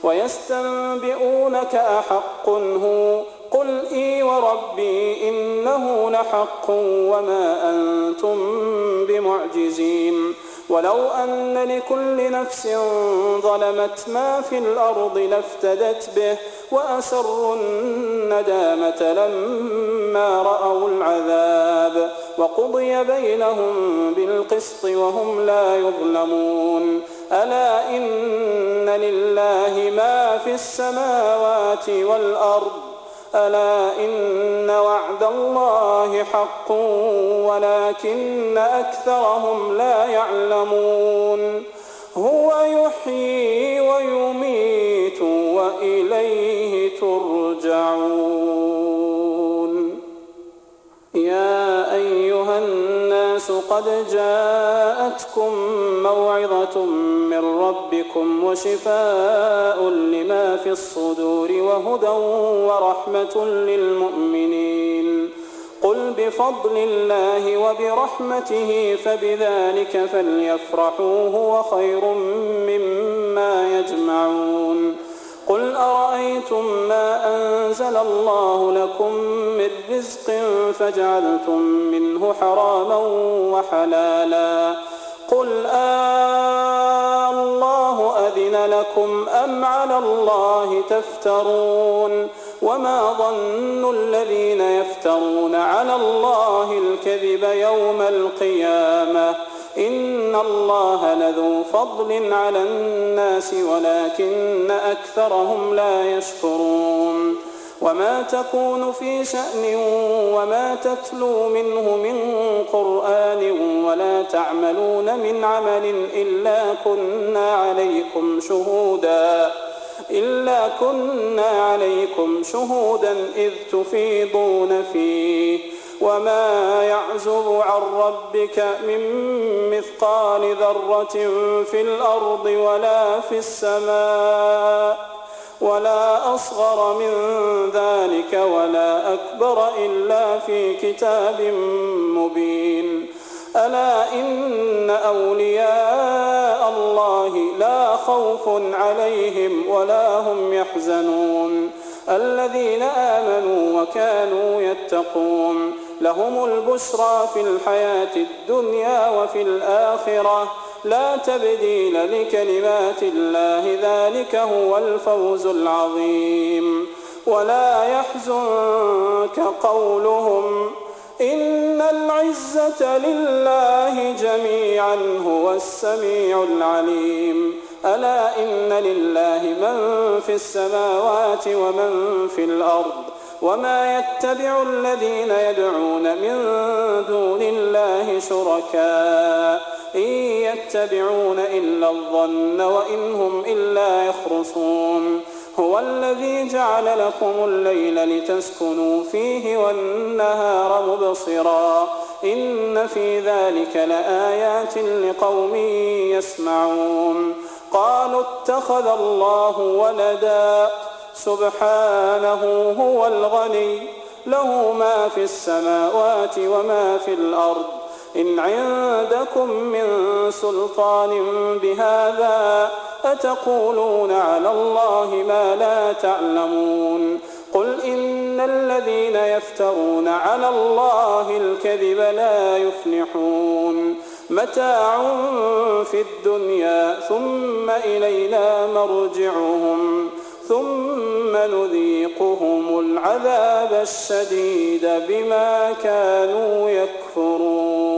ويستنبئونك أحق هو قل إي وربي إنه لحق وما أنتم بمعجزين ولو أن لكل نفس ظلمت ما في الأرض لافتدت به وأسروا الندامة لما رأوا العذاب وقضي بينهم بالقسط وهم لا يظلمون ألا إن لله ما في السماوات والأرض ألا إن وعد الله حق ولكن أكثرهم لا يعلمون هو يحيي ويميت وإليه ترجعون يا أيها الناس قد جاءتكم موعظة من ربكم وشفاء لما في الصدور وهدى ورحمة للمؤمنين قل بفضل الله وبرحمته فبذلك فليفرحوا هو خير مما يجمعون قل أرأيتم ما أنزل الله لكم من رزق فجعلتم منه حراما وحلالا قل الله أذن لكم أم على الله تفترون وما ظن الذين يفترون على الله الكذب يوم القيامة إن الله لذو فضل على الناس ولكن أكثرهم لا يشكرون وما تكون في شأن وما تتلو منه من قرآن ولا تعملون من عمل إلا كنا عليكم شهودا إذ تفيضون فيه وما يعزب عن ربك من مثقال ذرة في الأرض ولا في السماء ولا أصغر من ذلك ولا أكبر إلا في كتاب مبين ألا إن أولياء الله لا خوف عليهم ولا هم يحزنون الذين آمنوا وكانوا يتقون لهم البشرى في الحياة الدنيا وفي الآخرة لا تبديل لكلمات الله ذلك هو الفوز العظيم ولا يحزنك قولهم إن العزة لله جميعا هو السميع العليم ألا إن لله من في السماوات ومن في الأرض وما يتبع الذين يدعون من دون الله شركاء إن يتبعون إلا الظن وإن هم إلا يخرصون هو الذي جعل لكم الليل لتسكنوا فيه والنهار مبصرا إن في ذلك لآيات لقوم يسمعون قالوا اتخذ الله ولدا سبحانه هو الغني له ما في السماوات وما في الأرض إن عندكم من سلطان بهذا أتقولون على الله ما لا تعلمون قل إن الذين يفترون على الله الكذب لا يفلحون متاع في الدنيا ثم إلينا مرجعهم ثم نذيقهم العذاب الشديد بما كانوا يكفرون